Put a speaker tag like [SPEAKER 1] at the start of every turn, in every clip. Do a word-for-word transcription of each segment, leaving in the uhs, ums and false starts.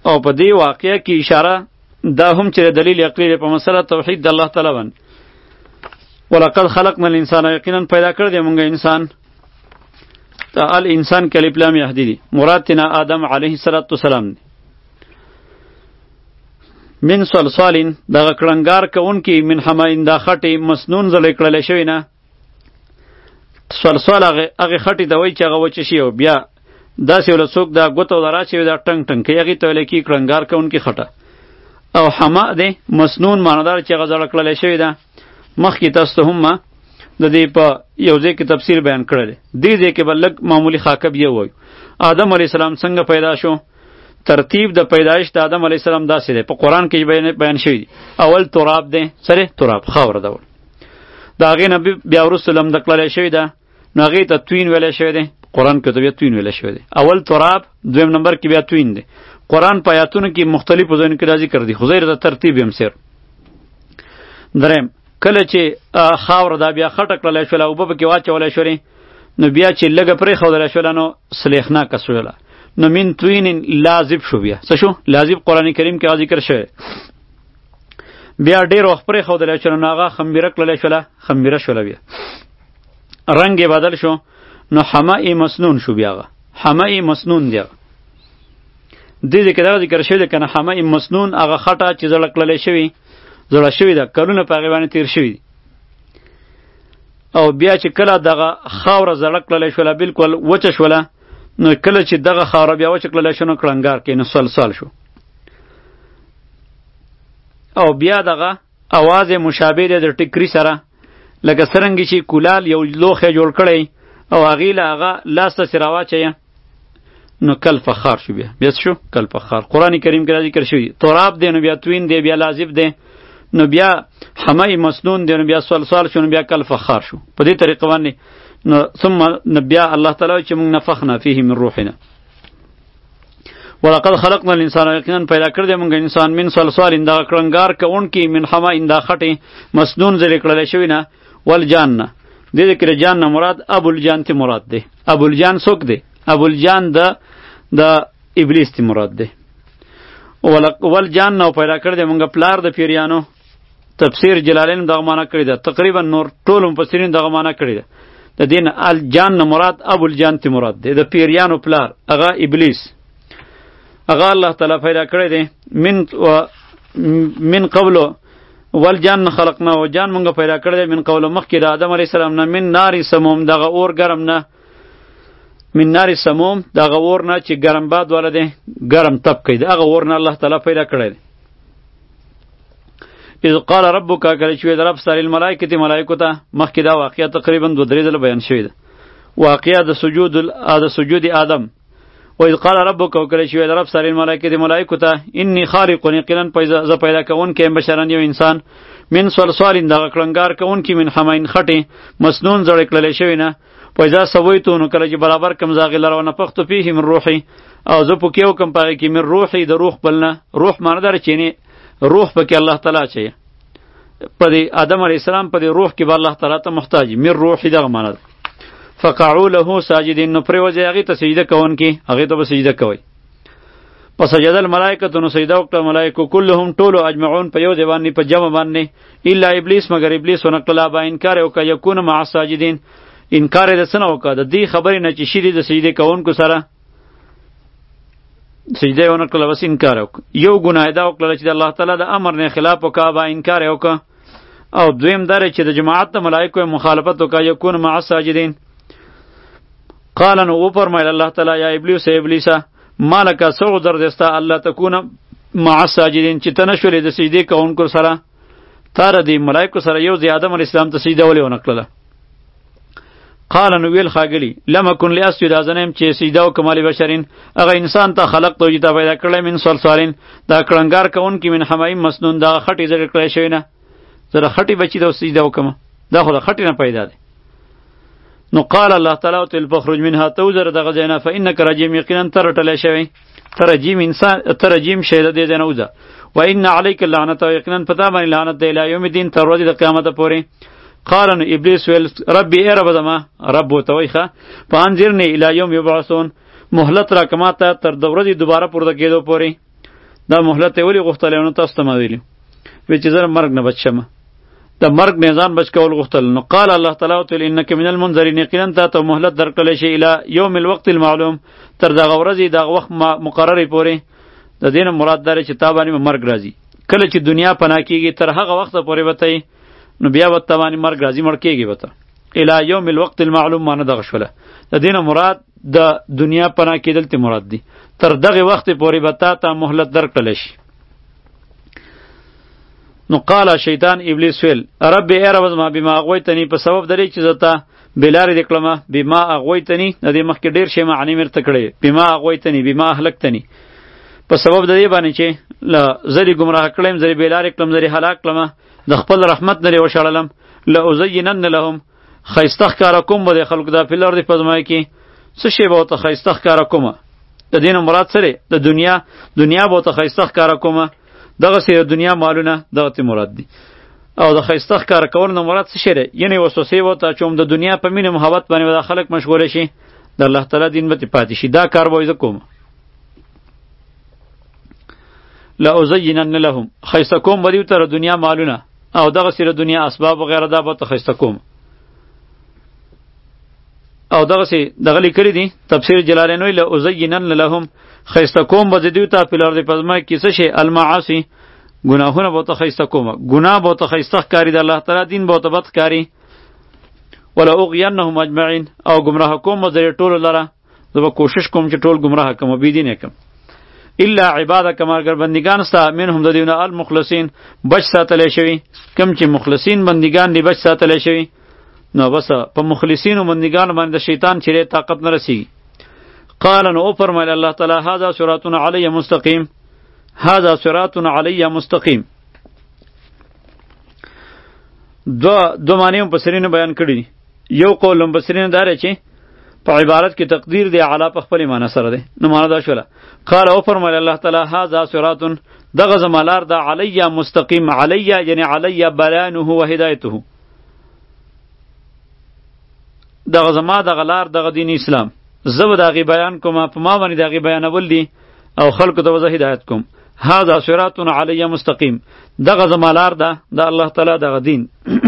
[SPEAKER 1] او په دې واقعه کې اشاره دا هم چې دلیل عقلی په مسله توحید د الله تعالی باندې. ولقد خلقنا الانسان، یقینا پیدا کړ دې مونږه انسان. ته ال انسان کې الف لام یهدی دی، مراد تینا آدم علیه السلام دی. من صلصالین دغه کړنګار کوونکی من حماین دا خټې مسنون زړې کړلې شوی نه. صلصال هغه هغه خټې د وای چې هغه وچ شي او بیا داسې ول څوک دا غوتو درا چې دا ټنګ ټنګ کوي هغه ته لکی کړنګار کوونکی خټه. او حما دی مسنون معنادار چې هغه زړه کړلې شوی ده. مخکې تاسو ته هم د دې په یو ځای کې تفسیر بیان کړل. دې ځای کې بلک معمولی خاکب یې وایو. آدم علیه السلام څنګه پیدا شو؟ ترتیب د پیدایش د آدم علیه السلام داسې دی، په قرآن کې بیان بیان شوی دی. اول تراب دی، سره تراب خاور ده. د هغې نه بیا وروسته لمده کړلی شوی ده، نو هغې ته توین ویلی شوی دی. قرآن کې ته بیا توین ویلی شوی دی. اول تراب، دویم نمبر کې بیا توین دی. قرآن په آیاتونو کې مختلفو ځایونو کې دا ذکر دی، خو زه د ترتیب یم سیر. دریم کله چې خاور دا بیا خټه کړلی شوله، اوبه پکې واچولی شولې، نو بیا چې لږه پرېښودلی شوله نو سلیخناکه شوله، نو من توین لازب شو. بیا څه شو؟ لازب قرآن کریم کې ذکر شوی. بیا ډېر وخت پرېښودلی شوله نو هغه خمبیره کړلی شوله، خمبیره شوله، بیا رنګ یې بدل شو، نو حماء مسنون شو. بیا هغه حماء مسنون دی. دې ځای کې دغه ذکر شوی دی که نه، حماء مسنون هغه خټه چې زړه کړلی شوي زړه شوی ده، کلونه په هغې باندې تیر شوي دي. او بیا چې کله دغه خاوره زړه کړلی شوله، بلکل وچه شوله، نو کله چې دغه خاوره بیا وچه کړلی شو نو کړنګار کې نو سلسال شو. او بیا دغه اواز مشابه دی د ټکري سره، لکه څرنګه چې کولال یو لوښی جوړ کړی او هغې له هغه لاس ته چې راواچوي نو کل فخار شو. بیا بیا شو کل فخار. قرآن کریم کې ذکر شوی. تراب دی نو بیا توین دی، بیا لازب دی، نو بیا حماء مسنون دی، نو بیا سلسال شو، نو بیا کل فخار شو. په دې طریقه باندې نو ثم بیا الله تعالی چې موږ نفخنا فيه من روحنا. ولقد خلقنا الانسان، یقینا پیدا کړ دې موږ انسان من صلصال دا کړنګار کوونکی من حماء دا خټې مسنون زری کړل شوی نه. والجان، دې دې کې جان نه مراد ابو الجان ته مراد دی. ابو الجان څوک دی؟ ابو الجان د د ابلیس ته مراد دی. والجان نو پیدا کړ دې موږ پلار د پیریانو. تفسیر جلالین دغه معنا کړی ده، تقریبا نور ټول مفسرین دغه معنا کړی ده. د دین الجان نه مراد ابو الجان ته مراد دی، د پیریانو پلار هغه ابلیس. هغه الله تعالی پیدا کړی دی من و من قبل. والجان خلقنا، و جان مونږ پیدا کړی دی من قبل مخکې د آدم علیه السلام نه. من نار سموم، دغه اور ګرم نه. من نار سموم دغه اور نه چې ګرم باد والا دی، ګرم تپ کوي، دغه اور نه الله تعالی پیدا کړی دی. اذ قال ربک، کله چې د رب سره الملائکه ملائکه ته، مخکې دا واقعیا تقریبا دوه درې ځله بیان شوی ده، واقعیا د سجود د سجود آدم. و اذ قال ربک، کله چې د رب سره الملائکه ملائکه ته انی خالق، یقینا ز پیدا کوون کې بشران یو انسان من صلصال دغه کړنګار کوون کې من حماین خټې مسنون زړې کړلې شوی نه. پیدا سویتو، نو کله چې برابر کم زاغې لره نفخت فيه من روحي، او زه پکې وکم پاره کې من روحي د روح بلنه. روح معنی دار چینه روح پکې الله تعالی چي په دې آدم علیه السلام په دې روح کې به الله تعالی ته محتاج. من روحي دغه معنی ده. فقعوا له ساجدين، نو پرې وځي هغې ته سجده کوونکي، هغې ته به سجده کوئ. په سجد الملائکه، نو سجده وکړه ملائکو کلهم ټولو اجمعون په یو ځای باندې په جمع باندې، الا ابلیس مگر ابلیس ونکړه با انکار وکړه یکون مع الساجدین. انکار یې د څه نه وکړه؟ د دې خبرې نه چې شي د سجدې کوونکو سره سجده یې ونه کړله، بس انکار یې وکړه. یو ګناه یې دا وکړله چې د الله تعالی د امر نه خلاف وکړه، با انکار یې وکړه. او دویم دا چې د جماعت د ملائکو یې مخالفت وکړه، یکون مع الساجدین. قال نو وفرمایل الله تعالی یا ابلیس ابلیسه ما لک څه عذر دستا الله تکونه مع الساجدین، چې ته نشولې د سجدې کوونکو سره، تا د دې ملائکو سره یو ځای آدم علیه السلام ته سجده ولې ونه کړله؟ قال نو ویل خاګلی لم اکن لاسجد، ازنم چې سجده وکم لبشرین، هغه انسان ته خلق ته چې پیدا کړل من صلصالین دا کړنګار کوونکی من حماء مسنون دا خټې زړه کړی شوی نه. زره خټې بچی دا سجده وکم، دا خو د خټې نه پیدا دی. نو قال الله تعالی تل فخرج منها توزر دغه ځای نه فانک رجیم، یقینا تر ټلی شوی، تر رجیم انسان، تر رجیم شی د دې ځای نه وځه. و ان علیک اللعنة، یقینا پتا باندې لعنت دی الی یوم الدین، تر ورځې د قیامت پورې. قال نو ابلیس ویل ربی ای رب زما، رب ورته وایي ښه فانظرنی الی یوم یبعثون، مهلت را کما ته تر د ورځې دوباره پورته کېدو پورې. دا مهلت یې ولې غوښتلی نو تاسو ته ما ویلي وی چې زه مرګ نه بچ شمه د مرګ نه ځان بچ کول غوښتل نو قال الله تعالی ورته ویل انک من المنذرین یقینا تا ته مهلت درکړلی شي الی یوم الوقت المعلوم تر دغه ورځې دغه وخت مقررې پورې د دې نه مراد دا دی چې تا باندې به مرګ راځي کله چې دنیا پناه کېږي تر هغه وخته پورې به ته نو بیا به تا باندې مرګ راځي مړ کېږي به ته الی یوم الوقت المعلوم معنی دغه شوله د دې نه مراد د دنیا پناه کېدل ته مراد دی تر دغه وخت پورې به تا ته مهلت درکړلی شي نو قال شیطان ابلیس ویل رب ای رب زما بما اغویتنی په سبب درې چې زتا بلارې د کلمه بما اغویتنی د دې مخکې ډیر شی معنی مرته کړی بما اغویتنی بما اهلکتنی په سبب د دې باندې چې ل زری گمراه کړم زری بلارې کړم زری هلاک کړم د خپل رحمت نه وشړلم لا ازینن لهم خیستخ کار کوم به خلق د فلر د پزمای کی څه شی به ته خیستخ کار کوم د دین مراد سره د دنیا دنیا به ته خیستخ کار کوم دغه سره دنیا مالونه دغه ته مراد دي او د خیستخ کار کول نه مراد څه شی دی یعنی وسوسه وته چې د دنیا په مینه محبت باندې د خلک مشغول شي د الله تعالی دین به پاتې شي دا کار به کوم لا ازینن لهم خیستکوم بدیو تر دنیا مالونه او دغه سره دنیا اسباب و غیره دا به ته خیستکوم او دغه سي دغه لیکلي دي تفسیر جلالین ویل ازینن لهم خیستکوم بدیو ته پلار دی پزما کیسه شی المعاصی گناهونه به ته خیسته کوم گناه به ته خیسته کاری د الله تعالی دین به ته بد کاری ولا اغینهم اجمعین او گمراه کوم مزری ټول لره زه به کوشش کوم چې ټول گمراه کوم بی دین کوم الا عبادک مگر بندگان ستا منهم د دیونه المخلصین بچ ساتل شوی کم چې مخلصین بندگان دی بچ ساتل شوی نو بس په مخلصین او بندگان باندې شیطان چیرې طاقت نه رسی قال نو فرمایله الله تعالی هذا صراط علی مستقیم هذا صراط علی مستقیم دو دو معنی مفسرین بیان کړی یو قول مفسرین دار چې په عبارت کې تقدیر دی علی په خپل معنی سره دی نو معنا دا شوله قال او فرمایله الله تعالی هذا صراط دغه زمالار د علی مستقیم علی یعنی علی بیانه و هدایته دغه زما دغه لار دغه دین اسلام زب دغه بیان کوم په ما باندې دغه بیانول دي او خلکو ته وضاحت هدایت کوم هذا صراط علی مستقیم دغه زمالار ده د الله تعالی دغه دین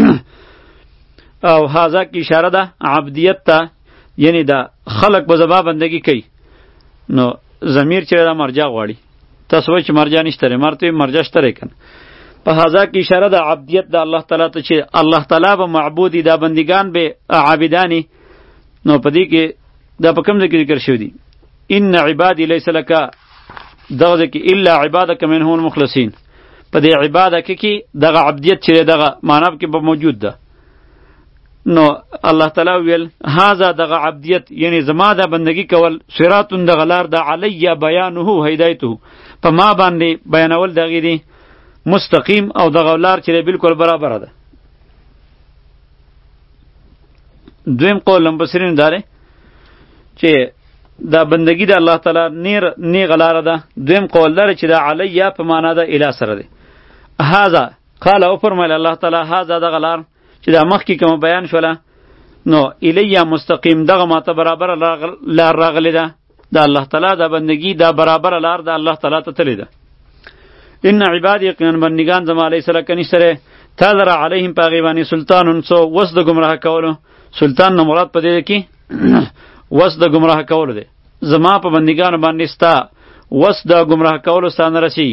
[SPEAKER 1] او هذا کی اشاره ده عبدیت ته یعنی دا خلق به زبا بندگی کوي نو ضمیر چې دا مرجع غواړي تاسو وایئ چې مرجع نشته مرته مرجع شته کن په هذا کی اشاره ده عبدیت ده الله تعالی ته چې الله تعالی به معبودی دا بندگان به عابدانی نو پدې کې دا په کوم ځای کې ذکر شوی دی ان عبادی لیس لک دغه کې الا عبادک منهم المخلصین په دې عبادت کې دغه عبدیت چې دغه معنی کې به موجود ده نو الله تعالی ویل هاذا دغه عبدیت یعنی زما د بندگی کول صراط دغه لار د علی بیانه هدایته په ما باندې بیانول دغه دی مستقیم او دغه لار چې بالکل برابر ده دویم قول مفسرین داره چې دا بندگی د الله تعالی نیر نی غلاره ده دویم قول داره چې دا علی په معنا ده اله سره ده هاذا قال او فرمایله الله تعالی هاذا د غلار چې دا مخکې کوم بیان شوله نو الیا مستقیم دغه ماته برابر لار راغلی ده د الله تعالی د بندگی دا برابر لار د الله تعالی ته تللی ده ان عبادی یقینا بندگان زما علیه السلام کني سره تذر علیهم پاغیبانی سلطان سو وس د گمراه کولو سلطان نه مراد پدې کې وس د گمراه کولو ده زما په بندگان باندې ستا وس د گمراه کولو ستانه رسی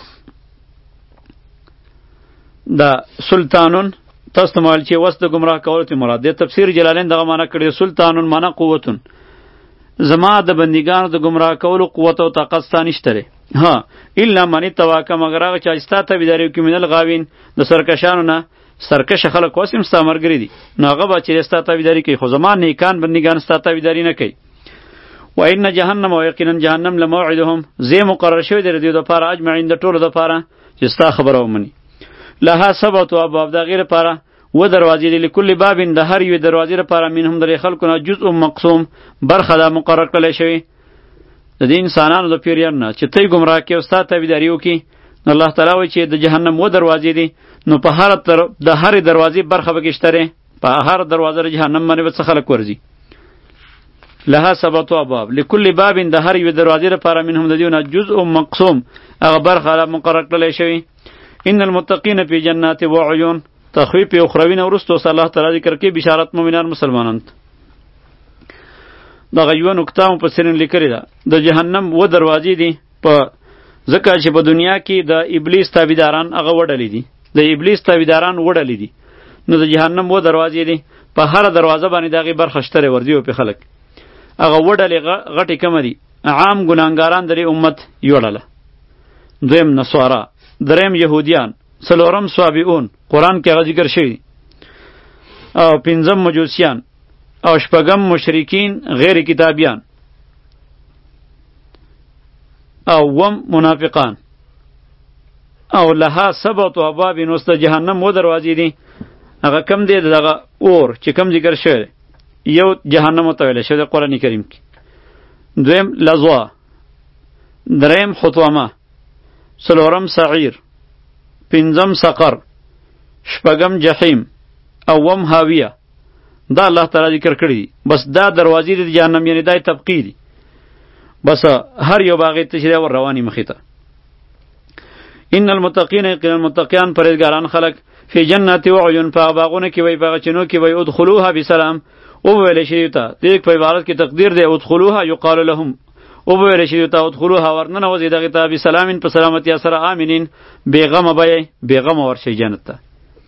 [SPEAKER 1] دا سلطانون تاسو مال چې وس د گمراه کولو ته مراد ده تفسیر جلالین دغه معنی کړی سلطانون معنی قوتون زما د بندگانو د گمراه کولو قوت او طاقت ستانشتره ها الا من تواکا مگر هغه چې ستا ته بيداریو کې منل غاوین د سرکشانو نه سرکش خلک واسم ستا مرګری دي نو هغه به چې ستا ته بيداری کوي خو زمان نیکان بندگان ستا ته بيداری نه کوي و ان جهنم و یقینا جهنم لموعدهم زی مقرر شوی دی د لپاره اجمعین د ټولو لپاره چې ستا خبره ومني لها سبعه ابواب د غیر لپاره و دروازې دی لكل باب د هر یو دروازې لپاره منهم د خلکو نه جزء مقسوم برخه د مقرر کړل شوی د دې انسانانو د پیریان نه چې تی گمراه کې او ستا تابعداري وکړي نو الله تعالی وایي چې د جهنم و دروازې دي نو په هر تر د هر دروازې برخه به کې شته په هر دروازه د جهنم باندې به څه خلک ورځي لها سبعة ابواب لكل باب د هر یو دروازې لپاره منهم د دیونه جزء مقسوم هغه برخه مقرر کړل شوی. ان المتقین فی جنات و عیون تخویف اخروی نه ورستو صلی الله تعالی ذکر کې بشارت مؤمنان مسلمانان. دغه یو نکته هم په سرین لیکلې ده د جهنم و دروازې دي په ځکه چې په دنیا کې د ابلیس تابعداران هغه وډلې دي د ابلیس تابعداران وډلې دي نو د جهنم و دروازې دي په هر دروازه باندې دغه برخه شته ورځي او په خلک هغه وډلې غټي کم دي عام ګناهګاران درې امت یوړله دویم نصارا دریم یهودیان څلورم صابئون قرآن کې هغه ذکر شوی او پنځم مجوسیان او شپږم مشرکین غیر کتابیان او وم منافقان او لها سبعة ابواب نوست جهنم و دروازې دي هغه کم دی دغه اور چې کم ذکر شوی یو جهنم ته ویل شوی قرآن کریم کې دویم لظوا دریم حطامه څلورم سعیر پنځم سقر شپږم جحیم اوم هاویه دا الله تعالی ذکر کړی دی بس دا دروازې د جهنم یعنی دای تبقی دی بس هر یو باغې ته چې ور رواني مخې ته. ان المتقین یقینا المتقیان پرهیزګاران خلق فی جنات و عیون په باغونو کې وای باغ چنو کې وای ادخلوها بسلام او ویل شي ته دیک په عبارت کې تقدیر دی ادخلوها یقال لهم او ویل شي ته ادخلوها ورننه وځي دغه ته بسلامین په سلامتی سره امنین بیغم به بیغم ورشي جنت ته.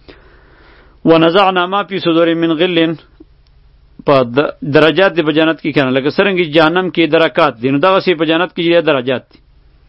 [SPEAKER 1] ونزعنا ما فی صدور من غل په درجات دی په جنت کې کنه لکه څنګه جهنم کې درکات دي نو دغه سی په جنت کې درجات دي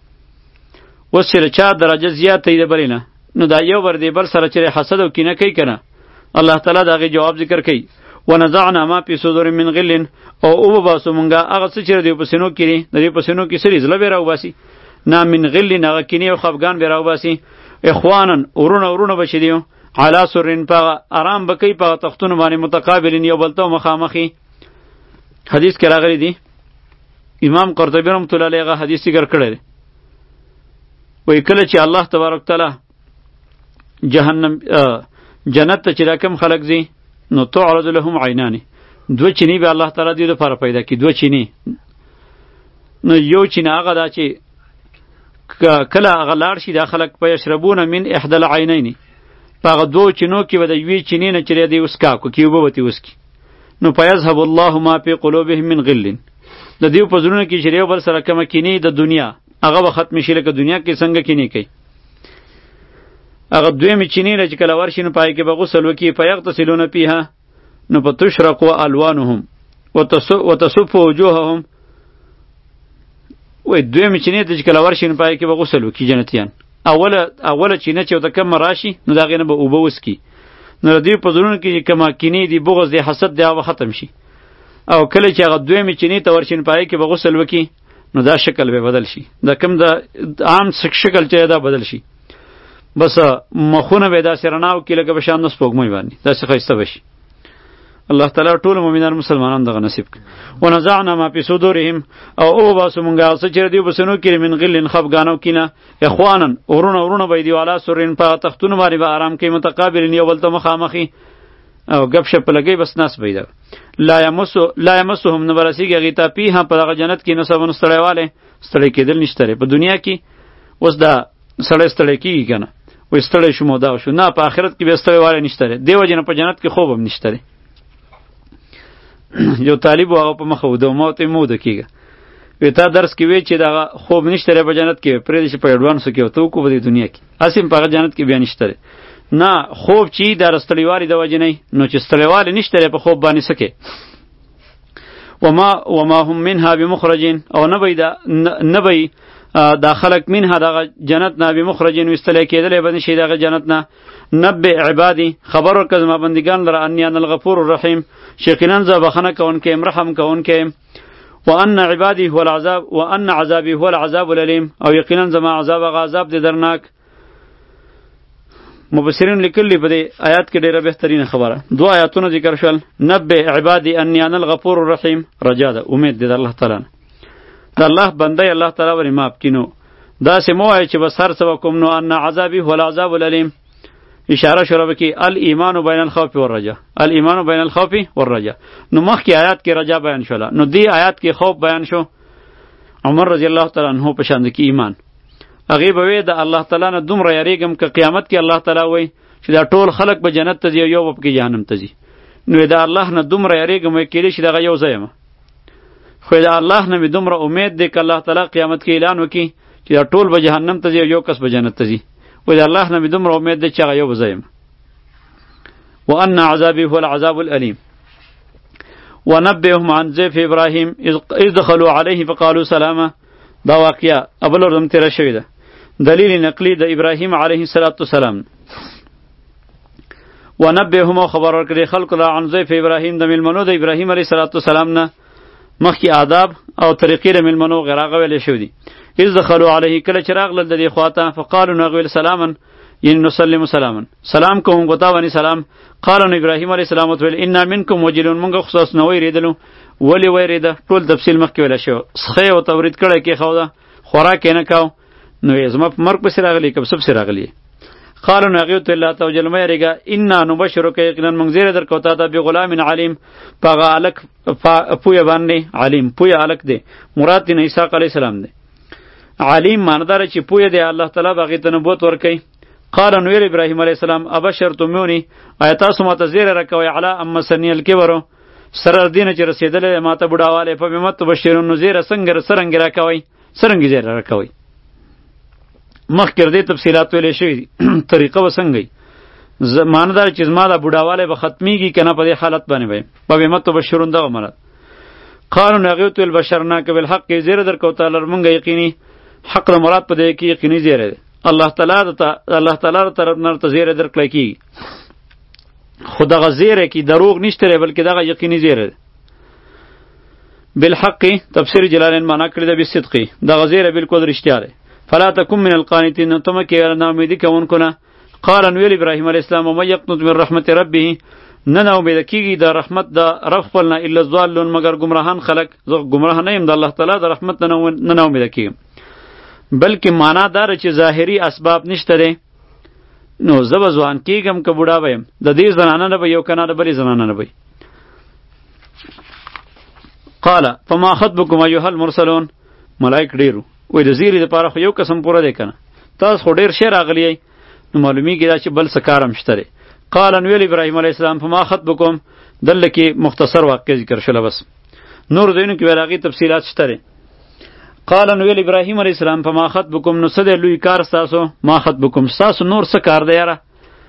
[SPEAKER 1] اوس چې چا درجه زیات دی بلینا نو دا یو ور دی بل سره چې حسد او کینه کوي کنه الله تعالی دغه جواب ذکر کوي ونزعنا ما فی صدور من غل او او باسو مونږه هغه څه چې دی په سينو کې دی د په سينو کې سری زله بیراو باسي نا من غل نه کینه او خفغان بیراو باسي اخوانن ورونه ورونه بشدیو علا سرین پا آرام بکی پا تختون باندې متقابلین یو بلتو مخامخی. حدیث کې راغلی دی امام قرطبی رحمۃ اللہ علیہ هغه حدیث ذکر کړی دی وای کله چې الله تبارک تعالی جهنم جنت ته چې راکم خلق زی نو تعرض لهم عینان دو چینی به الله تعالی دې لپاره پیدا کی دو چینی نو یو چینه هغه دا چې کله هغه لاړ شي دا خلق په یشربون من احدى العینین پاغه دو چینو کې به د یوې چینې نه چرې دی وسکا کو کې وبو وتی وسکی نو فیذهب الله ما فی قلوبهم من غل د دیو په زړونو کې چرې بل سره کوم کینی د دنیا هغه به ختم شي لکه دنیا کې څنګه کینی کوي هغه دویم چینی نه چې کله ورشي نو پای کې به غسل وکي فیغتسلون فیها نو په تشرق الوانهم وتصف وجوههم وای دویم چینی ته چې کله ورشي نو پای کې به غسل وکي جنتیان اوله اوله چینه چې د کم راشي نو دا غینه به اوبه وسکی نو دی په زړونو کې کما کینی دی بغض دی حسد دی هغه ختم شي او کله چې هغه دویمه چینی ته ورشین پای کې به غسل وکي نو دا شکل به بدل شي دا کم د عام شکل چې دا بدل شي بس مخونه به دا سرناو کې لکه بشان نس پوګمې باندې دا څه خسته بشي. الله تعالی ټول مؤمنان مسلمانان دغه نصیب کړي. ونزعنا ما فی صدورهم او او باسو مونږه څه چې دی بسنو کې من غلن خفغانو کینه اخوانن ورونه ورونه به دی والا سورین په تختونو باندې به آرام کوي متقابلین یو بل ته مخامخي او غب شپ لګي بس ناس پیدا لا یمسو لا یمسهم نبرسیږي غیتا پیه په دغه جنت کې نو سبن ستړیواله ستړی کېدل نشته په دنیا کې اوس دا سړی ستړی کیږي کنه وې ستړی شو مو دا شو نه په آخرت کې به ستړیواله نشته دیو جن په جنت کې خوب هم نشته. یو طالب هغه په مخه ودو موت مو د کیږي وی تا درس کې وی چې دا خوب نشته په جنت کې پرې دې په اډوانس کې وته کو په دنیا کې اسیم په جنت کې بیا نشته نه خوب چې د رستړیوالي د وجه نه نو چې ستړیوالي نشته په خوب باندې سکه وما وما هم منها بمخرجین او نه بی دا نه بی دا خلق منها دا جنت نه بمخرجین وستل کېدل باندې شي دا جنت نه نبئ عبادی خبر ورکړه ما بندگان لره انی ان الغفور الرحیم یقینا ز بخنه کون کې رحم کون کې وان عبادی هو العذاب وان عذابی هو العذاب الالم او یقینا زما عذاب غذاب دې درناک. مفسرین لیکلی په دې آیات کې ډیره بهترین خبره دو آیاتونه ذکر شول نبئ عبادی انی ان الغفور الرحیم رجا ده امید دې الله تعالی د الله بنده الله تعالی ور ماف کینو دا سمو چې بس هر څه کوم نو ان عذابی هو العذاب الالم اشاره شروع کی الایمان بین الخوف والرجا، الایمان بین الخوف والرجا. نو مخکې آیات کې رجا بیان شوله، نو دی آیات کې خوف بیان شو. عمر رضی الله تعالی عنہ په شان کې ایمان هغه به وی د الله تعالی نه دومره یریږم که قیامت کې الله تعالی وای چې دا ټول خلق به جنت ته ځي یو به کې جهنم ته ځي، نو دا الله نه دومره یریږم کېدې چې دغه یو ځای یم. خو دا الله نه مې دومره امید دی که الله تعالی قیامت کې اعلان وکړي چې دا ټول به جهنم ته ځي یو کس به جنت ته ځي، و دا الله نه مې دومره امید دی چې هغه یو به ځای یم. وان عذابی هو العذاب الالیم. ونبئهم عن ضيف ابراهيم اذ دخلوا عليه فقالوا سلاما. دا واقعیا ابل ورم تیر شوی ده، دلیل نقلی د ابراهیم علیه السلام. ونبئهم خبر ورکړي خلق لا عن ضيف ابراهيم د ملمنو د ابراهیم علیه السلام نه مخکې آداب او طریقې د ملمنو غراغه ویلې شوی دي. اذ دخلوا عليه کله چې راغلل د دې خواته فقالوا نغویل سلاما یعنی نسلم سلاما، سلام کوم غتا ونی سلام. قالوا ابراهیم علیه السلام ویل انا منکم وجلون، مونږ خصوص نو ویریدلو. ولی ویریده ټول تفصیل مخکې ویل شو، سخی او تورید کړه کې خو دا خوراک نه کاو، نو یې زما په مرګ پسې راغلی کب سب سره راغلی. قالوا نغیت الله توجل مېریګه انا نبشرک یقینا مونږ زیره درکو تا ته به غلام علیم، پاغه الک پوی باندې علیم، پوی الک دی مراد دی عیسی علیه السلام دی. علیم ماندار چې پوی دی الله تعالی باغی ته نبوت ورکي. قال نو ابراهیم علیه السلام ابشرتمونی آیات تاسو ماته زیره راکوي علی ام سنی الکبر، سره دینه چې رسیدلې ماته بډاواله په بمت بشیرون نو زیره څنګه سرنګ راکوي، سرنګ زیره راکوي. مخکې دې تفصیلات ویلې شوې دي طریقه وسنګي زماندار چې زما د بډاواله به ختميږي کنه په دې حالت باندې وي په بمت بشیرون دغه مراد. قالوا نغیت البشرناک بالحق زیره درکو تعالی مونږ یقیني حق د مراد په دې کې یقیني زیره ده. الله تعالی ته الله تعالی طرف نه ته زیره درکړی کی خدا غزیره کی دروغ نشته بلکې دغه یقیني زیره ده. بالحق تفسیر جلالین معنا کړی ده بالصدق، دغه زیره بالکل رښتیا ده. فلا تکن من القانتین، تم کې نه امیدی کوونکو نه. قال نو ابراهیم علیه السلام ومن یقنط من رحمت ربه، نه نه امید کیږي د رحمت د رب خپل نه الا الضالون مگر گمراهان خلق. زه گمراه نه یم د الله تعالی د رحمت نه نه امید کیږم، بلکې معنا دار چې ظاهری اسباب نشته ده. نو زه به ځوان کیږم که بوډا به یم، د دې زنانه نه به یو کنه د بلې زنانه نه به. قال فما خطبکم ایها المرسلون، ملائک ډیرو وای د زیری لپاره خو یو قسم پوره دی کنه، تاسو خو ډیر شی راغلی نو معلومیږي دا چې بل څه کارم شته دی. قال نو ابراهیم علیه السلام فما خطبکم، دلته کې مختصر واقع ذکر شوله، بس نور دینو کې ولغی تفصیلات شته دی. قال نو ابراهیم علیه السلام فما خطبکم، نو څه دی لوی کار تاسو؟ ما خطبکم، تاسو نور څه کار دی یاره؟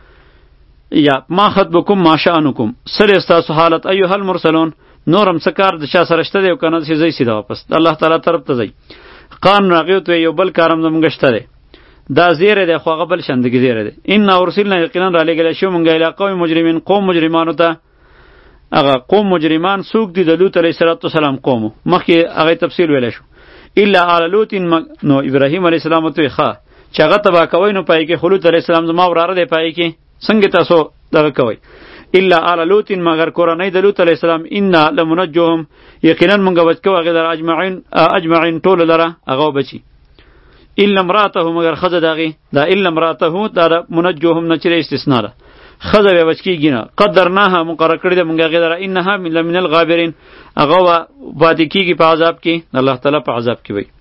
[SPEAKER 1] یا ما خطبکم ما شأنکم، سره تاسو حالت ایها المرسلون، نورم څه کار د چا سره شته دی او کنه چې زی سیده واپس الله تعالی طرف ته ځي. قانون راغیوت یو بل کارم زمونږ شته دی، دا زیره دی خو هغه بل شندګي زیره دی. ان ارسلنا یقینا را لګل شو مونږه اله قوم مجرمین، قوم مجرمانو ته. هغه قوم مجرمان څوک دي؟ د لوط علیه السلام قوم، مخکې هغه تفصیل ویل شو. الا آل لوط، نو ابراهیم علیه السلام ته ښه چې هغه تبا کوي نو پای کې خلوت علیه السلام زما وراره دی پای کې څنګه تاسو دغه کوي. الا آل لوط مگر کورنۍ د لوط علیه السلام انا لمنجوهم، یقینا مونږ بچو هغه در اجمعین اجمعین ټول لره هغه بچي. الا امراته مگر خزه دغه دا الا امراته دا منجوهم نه چره استثناء ده، خزه به بچکیږي نه. قدرناها مقرر کړی د مونږ هغه در انها من من الغابرین، هغه باندې کیږي په عذاب کې، الله تعالی په عذاب کې وي.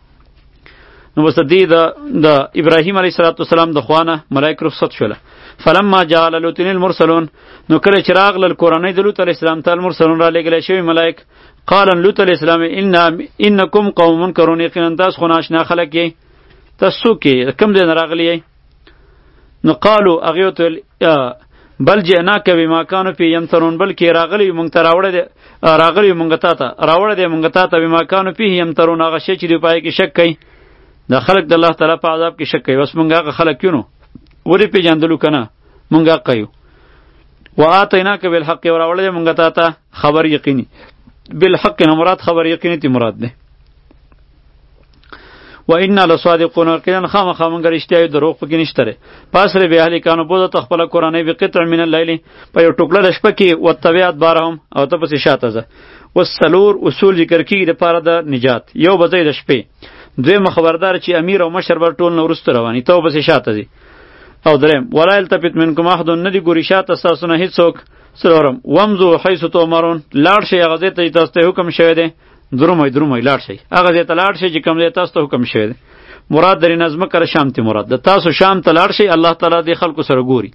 [SPEAKER 1] نو بس دې د د ابراهیم علیه السلام د خوانه ملائک رخصت شوله. فلما جاء لوط المرسلون، نو کله چې راغلل کورنۍ د لوط علیه السلام ته المرسلون را لېږلی شوي ملائک. قال لوط علیه السلام ان انکم قوم منکرون، یقینا تاسو خو ناشنا خلک یې، تاسو څوک یې؟ کوم ځای نه راغلي یې؟ نو قالو هغې ورته بل جئناک بما کانوا فیه یمترون، بلکې راغلی مونږ ته راوړی دی راغلی مونږ تا ته راوړی دی مونږ تا ته بما کانوا فیه یمترون، هغه شی چې دوی په هغې کې شک کوي. دا خلک د الله تعالی په عذاب کې شک کوي، بس مونږ هغه خلک یو نو ولې پېژندلو که نه مونږ حق یو. و آتیناک بالحق، راوړی دی مونږ تا ته خبر یقیني. بالحق نه مراد خبر یقیني تی مراد دی. و انا لصادقون، یقینا خامخا مونږ رښتیا یو، دروغ پکې نشته دی. پاسره به اهل کانو بوزه ته خپله کورنۍ بقطع من اللیل، په یو ټوکړه د شپه کې وتبع ادبارهم، او ته پسې شاته ځه. والسلور اصول ذکر کېږي دپاره د نجات، یو به ځئ د شپې، دویمه خبردار چې امیر او مشر به ټول نه وروسته رواني، ته پسې شاته ځي. او دریم ولا یلتفت منکم احد ندی ګوري شاته ستاسو نه هیڅوک. څلورم ومضوا حیث تؤمرون لاړ شئ هغه ځای ته چې تاسو ته حکم شوی دی. درومئ درومئ لاړ شئ هغه ځای ته لاړ شئ چې کوم ځای تاسو ته حکم شوی دی. مراد درې نظمه کړه شام ته مراد د تاسو شام ته لاړ شئ الله تعالی دې خلکو سره ګوري.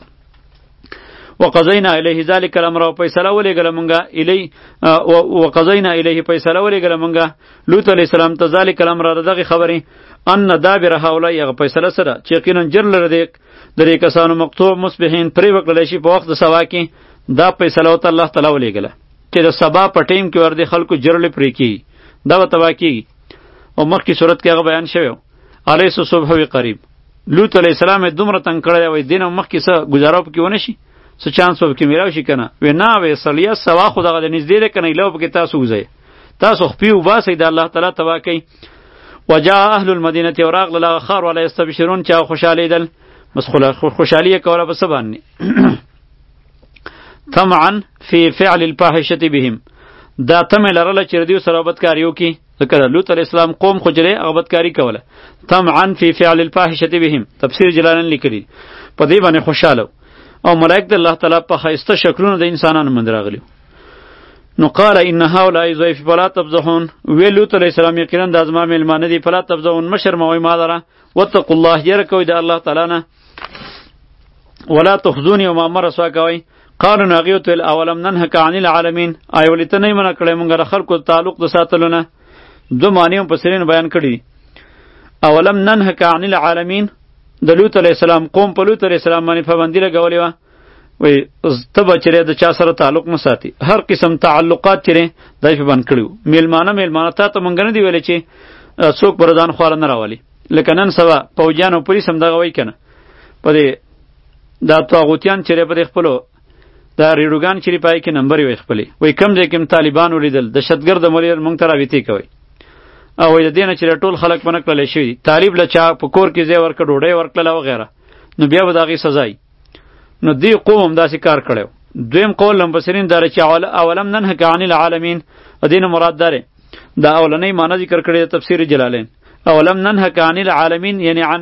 [SPEAKER 1] وقضینا الیه ذلک الامر او فیصله ولېږله مونږه الی وقضینا الیه فیصله ولېږله مونږه لوط علیه السلام ته ذلک الامر دغه خبرې ان دابر هؤلاء هغه فیصله سره چې یقینا جر لره دی درې کسانو مقطوع مصبحین پرې وکړلی شي په وخت د سبا کې دا فیصله ورته الله تعالی ولېږله چې د سبا په ټیم کې ور دې خلکو جرلې پرې کېږي دا به تباه کېږي. او مخکې صورت کې هغه بیان شوی و الیس الصبح قریب لوط علیه السلام یې دومره تنګ کړی دی وایي دې نه مخکې څه ګزاره پکې ونه شي څه چانس به پکې میلاو شي که نه وی نه وی سلیه سوا خو دغه د نږدې دی که نه ایله پکې تاسو وځئ تاسو خپې وباسئ د الله تعالی تباه کوي. وجاء اهل المدینه او راغلل هغه ښار والا یستبشرون چې هغه خوشحالېدل بس خوشحالي یې کوله په څه باندې طمعا فی فعل الفاحشه بهم دا تمه لرله چې دوی سره بدکاري وکړي ځکه د لوط علیه السلام قوم خو جلې هغه بدکاري کوله. طمعا فی فعل الفاحشه بهم تفسیر جلالین لیکلي په دې باندې خوشحاله او ملائک د الله تعالی په ښایسته شکلونو د انسانانو منځ راغلي. نو قال ان هؤلاء ضیفی فلا تفضحون وی لوط علیه السلام یقینا دا زما میلمانه دي فلا تفضحون مه شرموئ ما لره واتقوا الله یره کوئ د الله تعالی نه ولا تخزوني وما مه رسوا کوئ. قالوا هغې ورته ویل اولم ننهک عن العالمین آیا ولې ته نه یې منع کړی مونږ د خلکو تعلق د ساتلو نه. دوه معنی مفسرینو بیان کړي دي. اولم ننهک عن العالمین د لوط علیه السلام قوم په لوط علیه السلام باندې پابندي لګولې وه وایي ته به چېرې د چا سره تعلق نه ساتي هر قسم تعلقات چېرې دا یې په بند کړي وو. میلمانه میلمانه تا ته مونږ نه دي ویلی چې څوک پر ځان خواله نه راولي لکه نن سبا پوجیان او پولیس هم دغه وایي که نه په دې دا طاغوتیان چېرې په دې خپلو دا ریډوګان چېرې پای کې نمبرې وایي خپلې وایي کوم ځای کې طالبان ولیدل دهشتګرد مولیر مونږ ته رابطې کوئ او د دې نه چې ټول خلک په نه کړلی شوي طالب له چا په کور کې ځای ورکړه ډوډۍ ورکړله وغیره نو بیا به د هغې سزا وي. نو دې قوم هم داسې کار کړی و. دویم قول مفسرین دا چې اولم ننهک عن العالمین دې نه مراد دا دا اولنۍ معنی ذکر کړې د تفسیر جلالین اولم ننهک عن العالمین یعنی عن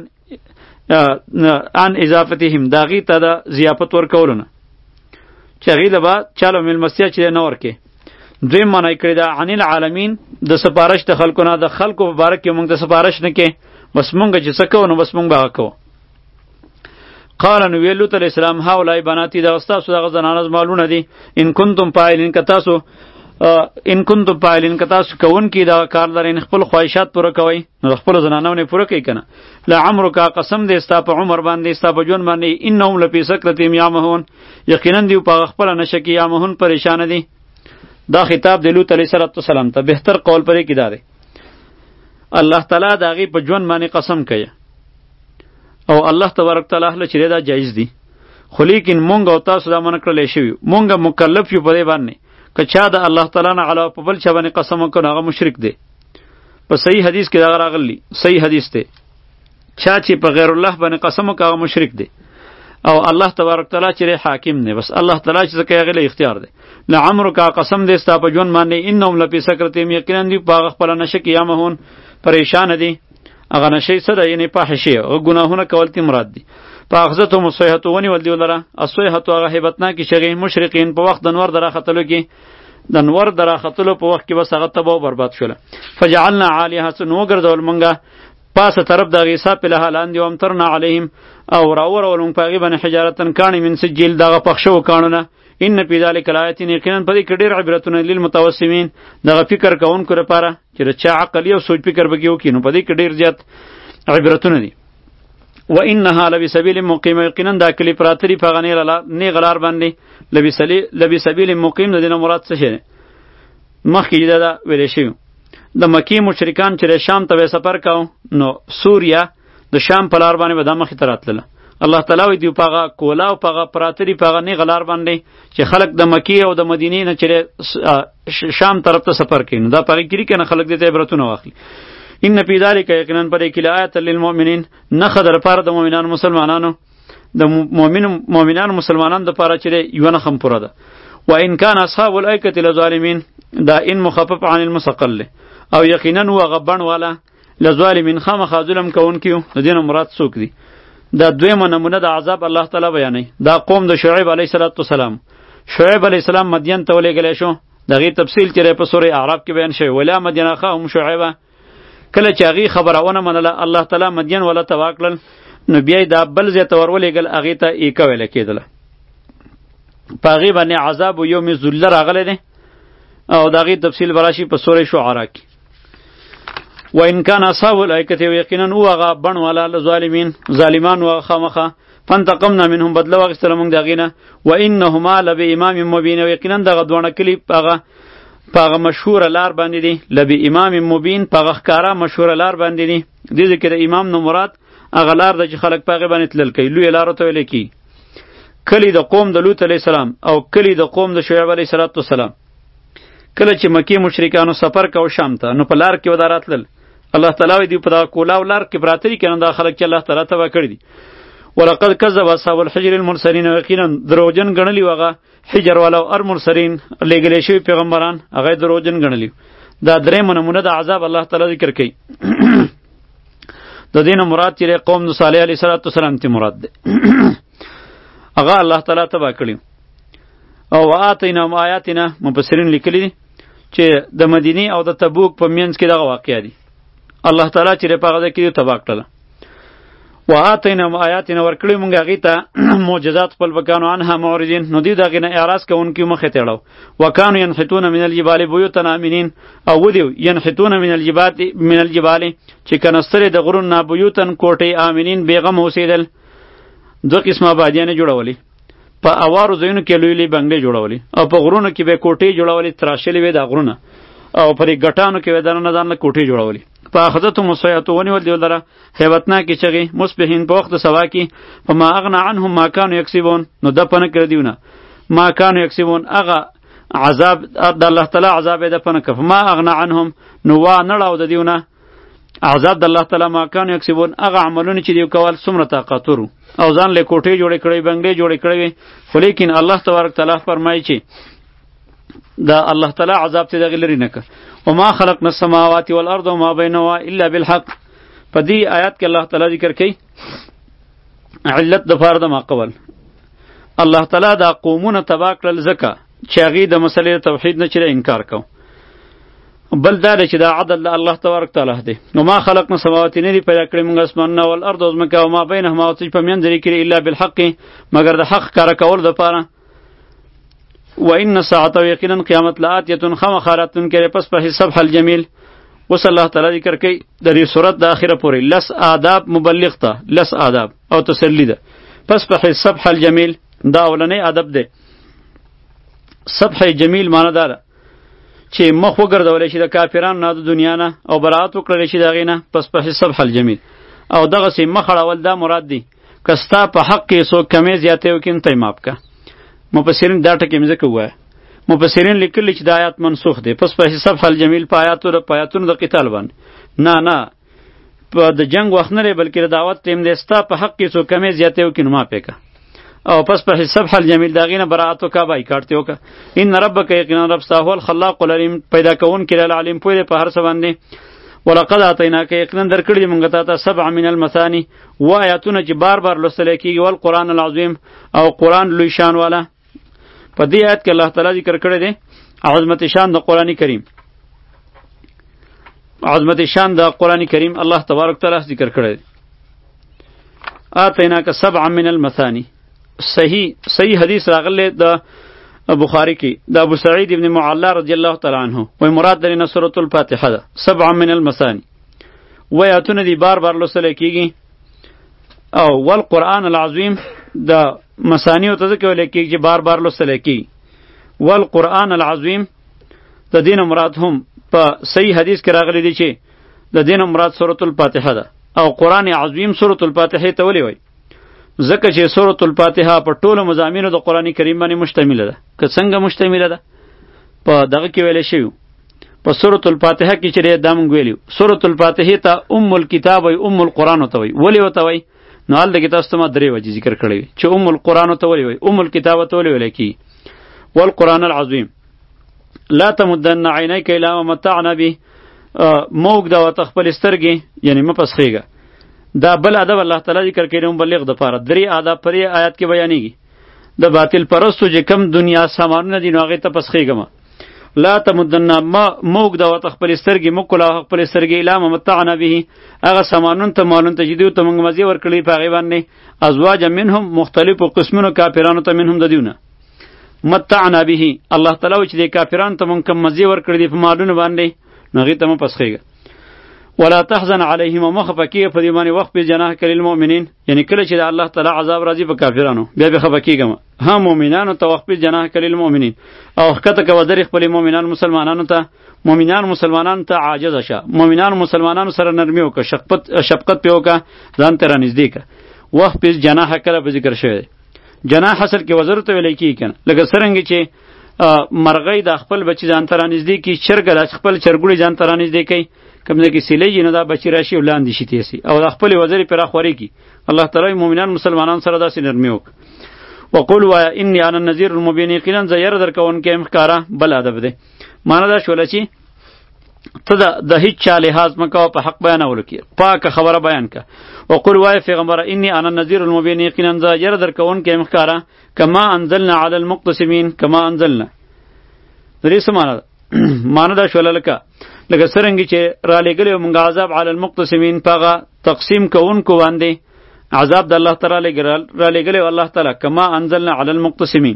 [SPEAKER 1] عن اضافتهم د هغې ته د ضیافت ورکولو نه چې هغې له به چاله میلمستیا چې نه ورکې. دویم معنی کړی دا عن العالمین د سپارش د خلکو نه د خلکو په باره کې مونږ د سپارش نه کې بس مونږ چې څه کوو نو بس مونږ به هغه کوو. قال نو ویل لوط علیه السلام هؤلاء بناتي دغه ستاسو دغه زنانه مالونه دي ان کنتم فاعلین که تاسو ان کنتم فاعلین که تاسو کوونکي دغه کار لرئ خپل خواهشات پوره کوئ نو د خپلو زنانو نه پوره کوئ که نه. لعمرک قسم دی ستا په عمر باندې ستا په ژوند باندې انهم لفی سکرتهم یعمهون یقینا دوی په هغه خپله نشه کې یعمهون پریشانه دي. دا خطاب د لوط علیه السلام ته بهتر قول پرې کې دا دی الله تعالی د هغې په ژوند باندې قسم کوي او الله تبارک تعالی له چې دا جایز دي خو لیکن مونږ او تاسو دا منع کړلی شوي مونږ مکلف یو په دې باندې که چا د الله تعالی نه علاوه په بل چا باندې قسم وکړو هغه مشرک دی. په صحیح حدیث کې دغه راغلی صحیح حدیث دی چا چې په غیر الله باندې قسم وکړو هغه مشرک دی او الله تبارک تعالی چې حاکم دی بس الله تعالی چې څه کوي هغې له اختیار دی. لعمرک قسم دی ستا په ژوند باندې انهم لفی سکرتهم یقینا دوی په هغه خپله نشه کې یعمهون پریشانه دي. هغه نشې څه ده یعنې فاحشې هغه ګناهونه کول تی مراد دي. فاخذتهم الصیحة ونیول دوی لره الصیحة هغه هیبتناکې چغې مشرقین په وخت د نور د راختلو کې د نور د راختلو په وخت کې بس هغه تباه و برباد شوله. فجعلنا عالیها نو وګرځول مونږه پاسه طرف د هغې ساپې له لاندې وامطرنا علیهم او راورول مونږ په هغې باندې حجارتن کاڼې من سجیل دغه پخ شوو کاڼونه ان فی ذلک لآیات یقینا په دې کې ډېر عبرتونه للمتوسمین دغه فکر کوونکو لپاره چې د چا عقل او سوچ فکر پکې وکړي نو په دې کې ډېر زیات عبرتونه دي. و انها لبسبیل مقیم یقینا دا کلی پراته دي په هغه نیغه لار باندې لبسبیل مقیم د دې نه مراد څه شی دی مخکې دا دا ویلی شوي د مکې مشرکان چې شام ته به سفر کوو نو سوریه د شام په لار باندې به دا مخې ته راتلله الله تعالی وی دی په هغه کولا او په هغه پراته دي په هغه نیغه لار باندې چې خلک د مکې او د مدینې نه چې شام طرف ته سفر کوي نو دا په هغې کې دي که نه خلک دې ته عبرتونه واخلي. ان فی ذلک یقینا په دې کې لآیة للمؤمنین نښه د لپاره د مؤمنانو مسلمانانو د مؤمنانو مسلمانانو دپاره چې دی یوه نښه هم پوره ده. و ان کان اصحاب الایکة لظالمین دا ان مخفف عن المثقل او یقینا و هغه بڼ والا لظالمین خامخا ظلم کوونکي وو د دې نه مراد څوک دي دا دویمه نمونه د عذاب الله تعالی بیانوي. دا قوم د شعیب علیه السلام شعیب علیه السلام مدین ته ولېږلی شو. د هغې تفصیل چې په سورې اعراف کې بیان شوی. ولا مدین اخاهم شعیبه، کله چې هغې خبره ونه منله الله تعالی مدین وله تباه کړل، نو بیا یې دا بل ځای ته ور ولېږل، هغې ته ایکه ویله کېدله. په هغې باندې عذاب و یوم ذله راغلی دی او د هغې تفصیل به راشي په سورې شعرا کې. و ان کان اصحاب الایکة یقینا او هغه بڼ والا لظالمین ظالمان و خامخه فانتقمنا منهم بدله واخیستله موږ د هغې نه. و انهما لبامام مبین، یقینا دغه دواړه کلي په هغه په هغه مشهوره لار باندې دي. لبامام مبین په هغه ښکاره مشهوره لار باندې دي. دې ځای کې د امام نه مراد هغه لار ده چې خلک په هغې باندې تلل کوي، لویې لارو ته ویلی کېږي. کلی د قوم د لوط علیه السلام او کلی د قوم د شعیب علیه السلام. کله چې مکې مشرکانو سفر کو شام ته، نو په لار کې ودا راتلل. الله تعالی وی دی په دغه کولاو لار کې پراته دي، کنه دا خلک چې الله تعالی تباه کړي دي. ولقد کذب اصحاب الحجر المرسلین، یقینا دروغجن ګڼلي هغه حجر والا او المرسلین لېږلي شوي پیغمبران، هغه دروغجن ګڼلي. دا درېیمه نمونه د عذاب الله تعالی ذکر کوي. د دې نه مراد چې قوم د صالح علیه السلام ته مراد دی. هغه الله تعالی تباه کړي. او آتیناهم آیاتنا، مفسرین لیکلي دي چې د مدینې او د تبوک په منځ کې دغه واقعه دي. الله تعالی چې په هغه کې تباه کړله. و آتیناهم آیاتنا، ورکړي مونږ هغې ته معجزات خپل وکانو عنها معرضین، نو دوی د هغې نه اعراض کوونکي مخې ته اړو. وکانو ینحتون من الجبال بیوتا آمنین، او ودیو ینحتون من الجبال من الجبال چې کنسترې د غرونو نه بیوتن کوټې آمنین بېغم اوسېدل. دوه قسمه آبادیانې جوړولې، په اوارو ځایونو کې لوی لوی بنګلې جوړولې، او په غرونو کې به کوټې جوړولې، تراشلې وې دا غرونه، او پر ګټانو کې به دننه دننه کوټې جوړولې. په اخذتهم الصیحة ونیول دیو لره هیبتناکې چغې مصبحین په وخت د سبا کې. فما اغنى عنهم ما كانوا یکسبون، نو دفع نه کړه دیونه ما كانوا یکسبون، هغه عذاب د الله تعالی عذاب یې دفع نه کړه. فما اغنى عنهم، نو وا نه ړاو د دیونه عذاب د الله تعالی ما كانوا یکسبون، هغه عملونه چې دیو کول څومره طاقت ورو، او ځان له کوټې جوړې کړې بنګلې جوړې کړې. خو لیکن الله تبارک تعالی فرمایي چې دا الله تعالی عذاب ته دغه لري نه کړ. وما خلقنا السماوات والارض وما بينهما الا بالحق. په دې آیات کې الله تعالی ذکر کوي علت د فرض ما قبل. الله تعالی دا قومونه تباه کړل ځکه چې هغې د مسلې توحید نه چې انکار کو. بل دا چې دا عدل الله تبارک تعالی دی. وما خلقنا السماوات، نه دي پیدا کړي موږ اسمانونه، والارض او ځمکه، وما بینهما، او څه په منځ کې الا بالحق، مگر د حق کار کول دپاره. و ان ساعته، یقینا قیامت لآتیه خامخاراتن کې پس په صبح الجمیل. وس الله تعالی ذکر کوي د دې سورت د اخره پورې لس آداب مبلغ ته، لس آداب او تسلی ده. پس په صبح الجمیل دا اولنی ادب ده. صبح جمیل معنی دا ده چې مخ وګرځولی شي د کافرانو نه د دنیا نه، او برات وکړلی شي د هغې نه. پس په صبح الجمیل او دغسې مخ اړول دا مراد دی که ستا په حق کې څوک کمې زیاتې وکړي نو ته یې ماف که. مفسرین دا ټکي مې ځکه ووایه، مفسرین لیکلی چې دا آیات منسوخ دی. پس په صبح الجمیل په آیاتو په آیاتونو د قتال باندې نه نه په د جنگ وخت نه دی، بلکې د دعوت ټیم دی. ستا په حق کې څوک کمې زیاتې وکړي نو ماف یې که. او پس په صبح الجمیل د هغې نه براعت وکړه، بایکاټ یې وکړه. ان ربک، یقینا رب ستا هو الخلاق العلیم، پیدا کوونکی دی العلیم، پوه دی په هر څه باندې. ولقد آتیناک، یقینا درکړي دي موږ تا ته سبع من المثانی، اووه آیاتونه چې بار بار لوستلی کېږي، والقرآن العظیم، او قرآن لوی شان والا. په دې آیت کې الله تعالی ذکر کړی دی عظمت شان د قرآن کریم. عظمت شان د قرآن کریم الله تبارک تعالی ذکر کړی دی. آتیناک سبع من المثانی، صحیح صحیح حدیث راغلی د بخاری کې د ابو سعید ابن معلا رضی الله تعالی عنه، وی مراد درینه سورۃ الفاتحه ده. سبع من المثانی وی آیاتونه دی بار بار لوستلی کېږي. او والقرآن العظیم د مسانیو ته ځکه ویلی کېږي چې بار بار لوستلی کېږي. والقرآن العظیم د دې نه مراد هم په صحیح حدیث کې راغلی دی چې د دې نه مراد سورۃ الفاتحه ده. او قرآن عظیم سورۃ الفاتحه ته ولې وایي؟ ځکه چې سورۃ الفاتحه په ټولو مضامینو د قرآن کریم باندې مشتمله ده. که څنګه مشتمله ده؟ په دغه کې ویلی شوي په سورۃ الفاتحه کې چې دا موږ ویلي سورۃ الفاتحه ته ام الکتاب وایي، ام القرآن ته وایي. ولې ورته وایي؟ نو هلته کې تاسو ته ما درې وجې ذکر کړی وي چې ام القرآن ته ولې وایي، ام الکتاب ته ولې ویلی کېږي. والقرآن العظیم لا تمدن عینیک الی ما متعنا به، مه اوږده ورته خپلې سترګې، یعنې مه پسخېږه دا بل ادب الله تعالی ذکر کړي مبلغ د پاره درې آداب پرې آیات کې بیانېږي. د باطل پرستو چې کم دنیا سامانونه دي نو هغې ته پس خېږمه. لا تمدن ما موږ د وت خپل سترګې مکلا خپل سترګې الا متعنا به هغه سامانون ته مالون ته جديو ته موږ مزي ورکړي په هغه باندې ازواج منهم مختلفو قسمونو کافرانو ته منهم د دیونه متعنا به الله تعالی چې د کافرانو ته موږ کم مزي ورکړي په مالونو باندې نغې ته مو پس خېږه. ولا تحزن عليهم مخفقيه په دې باندې وخت په جناح کړي المؤمنین یعنی کله چې الله تعالی عذاب راځي په کافرانو بیا به خفقېږم ها مؤمنانو ته وخت په جناح کړي المؤمنین او کته کو در خپل مؤمنان مسلمانانو ته مؤمنان مسلمانانو ته عاجز شه مؤمنان مسلمانانو سره نرمي وکړه شفقت شفقت په وکړه ځان ته رانږدې کړه. وخت په جناح کړه په ذکر شوی جناح اصل کې وزر ته ویل کېږي کنه لکه څرنګه چې مرغۍ د خپل بچی ځان ته رانږدې کی چرګ د خپل چرګوړي ځان ته رانږدې کوي کومه کې سیلې نه دا بچی راشي ولاندې شي تیسي او د خپل وزر پر اخوري کی الله تعالی مؤمنان مسلمانان سره داسې نرمي وک. وقول وا انی انا النذیر المبین یقینا زیر در کون کې مخکارا بل ادب ده معنا دا شول چې ته د هیڅ چا لحاظ مکو په حق بیانول کی پاک خبره بیان کا. وقول وا پیغمبر انی انا النذیر المبین یقینا زیر در کون کې مخکارا کما انزلنا علی المقتسمین کما انزلنا درې سمانه معنا دا شول لکه لکه څرنګه چې را لګلې مونږ عذاب علی المقتسمین پاغه تقسیم کوونکو باندې عذاب د الله تعالی لګرال را لګلې الله تعالی کما انزلنا علی المقتسمین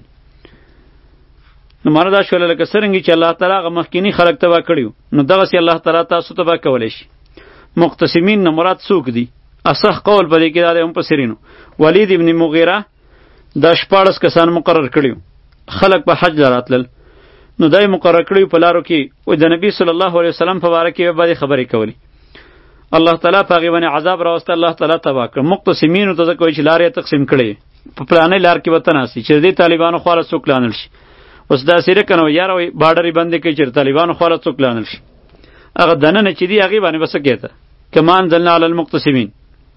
[SPEAKER 1] نو معنا دا شول لکه څرنګه چې الله تعالی غ مخکینی خلق تبا کړیو نو دغه سي الله تعالی تاسو تبا کولای شي. مقتسمین نو مراد څوک دي اصح قول پدې کې دا هم پسرینو ولید ابن مغیره د شپاړس کسان مقرر کړیو خلق په حج راتلل نو دای مقرر کړیو په لارو کې او د نبی صلی الله علیه وسلم په باره کې باندې خبرې کولی الله تعالی په هغې باندې عذاب راوسته الله تعالی تباه کړ. مقتسمینو ته ځکه وایي چې لارې تقسیم کړی په پلانې لار کې به ته ناستې چې د دې طالبانو خواله څوک لانل شي اوس داسې دی که نه یاره وایي باډرې بندې کوي چې د طالبانو خواله څوک لانل شي هغه دننه چې دي هغې باندې به څه کېته کما انزلنا علی المقتسمین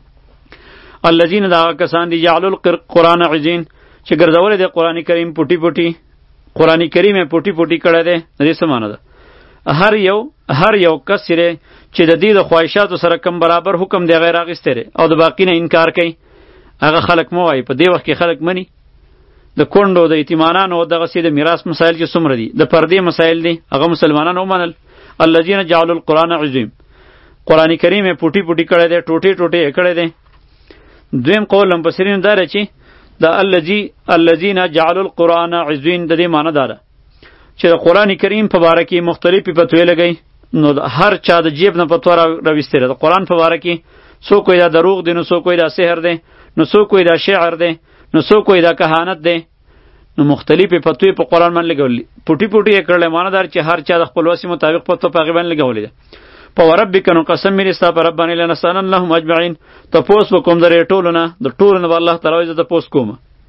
[SPEAKER 1] الذین دا هغه کسان دي جعلوا القرآن عضین چې ګرځولی دی قرآن کریم پوټي پوټي قرآن کریم یې پوټي پوټي کړی دی د دې څه معنی ده هر یو هر یو کس چې د دې د خواهشاتو سره کم برابر حکم دی غیر اخیستی دی او د باقي نه انکار کوي هغه خلک مه وایي په دې وخت کې خلک مني د کونډو د یتیمانانو او دغسې د میراث مسایل چې څومره دي د پردې مسایل دي هغه مسلمانانو ومنل. الذین جعلوا القرآن عضیم قرآن کریم یې پوټي پوټي کړی دی ټوټې ټوټې یې کړی دی. دویم قول مفسرینو دا دی چې د الذی الذین جعلوا القرآن عضین د دې معنی دا ده چې د قرآن کریم په باره کې مختلفې فتوې لګوي نو هر چا د جیب نه فتوا راویستې ده د قرآن په باره کې څوک وایي دا دروغ دی نو څوک وایي دا سحر دی نو څوک وایي دا شعر دی نو څوک وایي دا کهانت دی نو مختلفې فتوې په قرآن باندې لګولې پوټي پوټي یې کړلی معنی دار چې هر چا د خپل وس مطابق فتوا په هغې باندې لګولې ده. په وربک نو قسم مې ستا په رب باندې لنسألنهم اجمعین تپوس به کوم د دې ټولو نه د ټولو نه به الله تعالی وایي زه تپوس کوم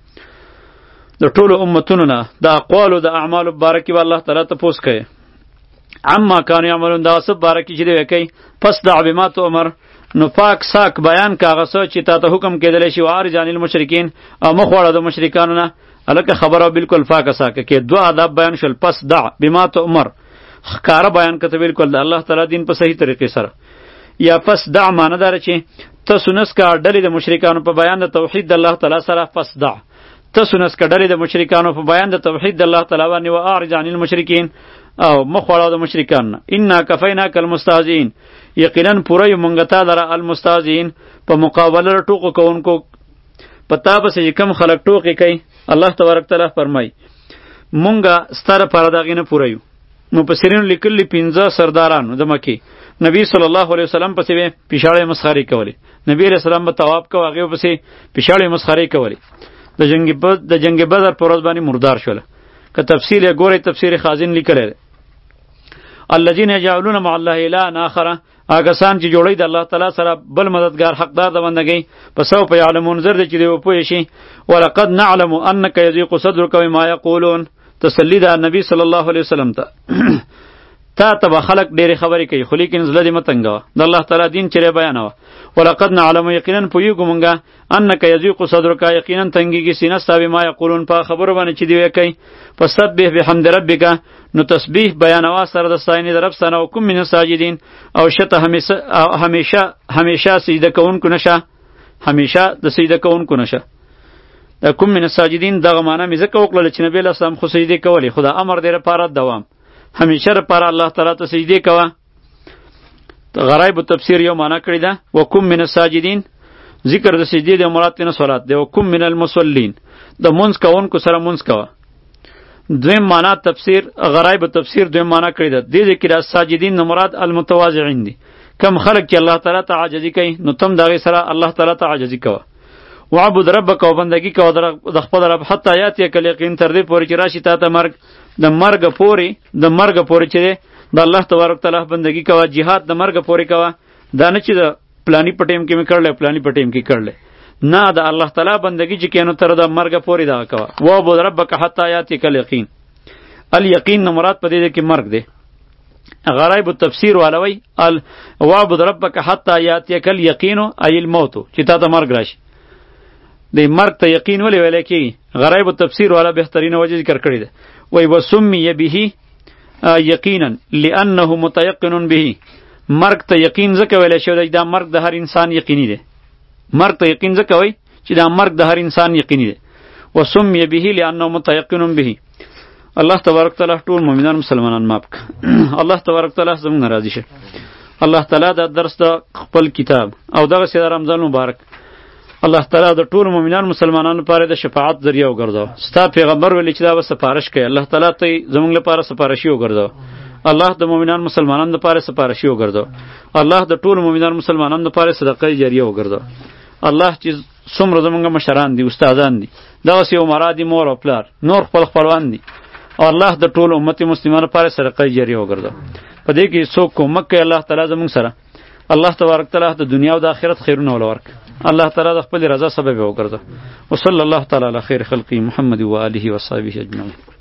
[SPEAKER 1] د ټولو امتونو نه د اقوالو د اعمالو په باره کې به الله تعالی تپوس کوي. عما کانوا یعملون دا څه باره کې چې دی کوي پس دع بما تؤمر نو پاک ساک بیان کا هغه څه چې تا ته حکم کېدلی شي وعارض عن المشرکین او مخ واړه د مشرکانو نه هلکه خبره بالکل پاکه ساکه کې دوه آداب بیان شول پس دع بما تؤمر ښکاره بیان کته بالکل د الله تعالی دین په صحیح طریقې سره یا پس دع معنی داره چې تاسو نس کا ډلې د مشرکانو په بیان د توحید د الله تعالی سره پس دع تاسو نس کا ډلې د مشرکانو په بیان د توحید د الله تعالی باندې واعرض عن المشرکین او مخواړه د مشرکان انا کفیناک المستهزئین یقینا پوره یو مونږ ته لره المستهزئین په مقابله ټوکو کوونکو پتا به چې کم خلک ټوکې کوي الله تبارک تعالی فرمای مونږه ستاره پر دغې نه پوره یو مفسرین لیکلي پنځه سردارانو د مکې نبی صلی الله علیه وسلم پسې به پیشاړې مسخرې کولې نبی علیہ السلام به طواف کوه هغې پسې پیشاړې مسخرې کولې د جنگ د جنگ بدر په ورځ باندې مردار شوله که تفصیل یې ګورئ تفسیر خازن لیکلی دی الذین یجعلون مع الله الها آخر هغه کسان چې جوړوي د الله تعالی سره بل مددګار حقدار د بندګۍ په سوف یعلمون زر دی چې دوی وپوه شي ولقد نعلم انک یضیق صدرک بما یقولون تسلی ده نبی صلی الله علیه وسلم ته تا ته به خلق ډېرې خبرې کوي خو لیکن زړه دې مه تنګوه د الله تعالی دین چیرې بیانوه ولقد نعلم یقینا پوهېږو مونږه انک یضیق صدرک یقینا تنګېږي سینه ستا بما یقولون په خبرو باندې چې دوی کوي فسبح بحمد ربک نو تسبیح بیانوه سره د ستاینې د رب ستانه او کن من الساجدین او شته همیشه همیشه سجده کوونکو نشه همیشه د سجده کوونکو نشه د کوم من الساجدین دغه معنی مې ځکه وکړله چې نبی له اسلام خو سجدې کولې خو دا امر دی لپاره دوام همیشه لپاره الله تعالی ته سجدې کوه غرایب التفسیر یو معنی کړی ده وکم من الساجدین ذکر د سجدې د مراد نه صلات دی وکم من المصلین د منځ کوونکو سره منځ کوه دویم معنی تفسیر غرایب التفسیر دویم معنی کړی ده دې ذکر الساجدین نه مراد المتواضعین دي کم خلق چې الله تعالی ته عاجزي کوي نو تم دغه سره الله تعالی ته عاجزي کوه وعبد ربک او بندگی کوه د خپل رب حتی یاتی کل یقین تر دې پورې چې راشي تا ته مرګ د مرګ پورې د مرګ پورې چې د الله تبارک تعالی بندگی کوه jihad د مرګ پورې کوه دا نه چې د پلانی په ټیم کې مې کړل پلانی په ټیم کې کړل نه د الله تعالی بندگی چې کینو تر د مرګ پورې دا کوه وعبد ربک حتی یاتی کل یقین الیقین نه مراد په دې کې مرګ دی غرایب التفسیر والوی ال وعبد ربک حتی یاتی کل یقین ای الموت چې تا ته مرګ راشي د مرګ ته یقین ولې ویل کېږي غرایب التفسیر والا بهترینه وجه ذکر کړې ده وی وسمی به یقینا لانه متيقن به مرګ ته یقین ځکه ویل شوی دا مرګ د هر انسان یقیني دی مرګ ته یقین ځکه وی چې دا مرګ د هر انسان یقیني دی وسمی به لانه متيقن به الله تبارک تعالی ټول مؤمنان مسلمانان ماف کړه الله تبارک تعالی زموږ ناراضي شه الله تعالی دا درس د خپل کتاب او دغه سي رمضان مبارک الله تعالی د ټول مؤمنان مسلمانانو لپاره د شفاعت ذریعہ وګرځاو ستا پیغمبر ویل چې دا به سفارش کوي الله تعالی ته زموږ لپاره سفارشي وګرځاو الله د مؤمنان مسلمانانو لپاره سفارشي وګرځاو الله د ټول مؤمنان مسلمانانو لپاره صدقه جاریه وګرځاو الله چې څومره زموږ مشران دي استادان دي دغه سی عمره دي مور او پلار نور خپل خپلوان دي او الله د ټول امت مسلمانانو لپاره صدقه جاریه وګرځاو په دې کې څوک کومک کوي الله تعالی زموږ سره الله تبارک تعالی د دنیا او د آخرت خیرونه ولورک الله تعالی د خپل رضا سبب وګرځه وصلی الله تعالی علی خیر خلقی محمد و آله و صحبه اجمعین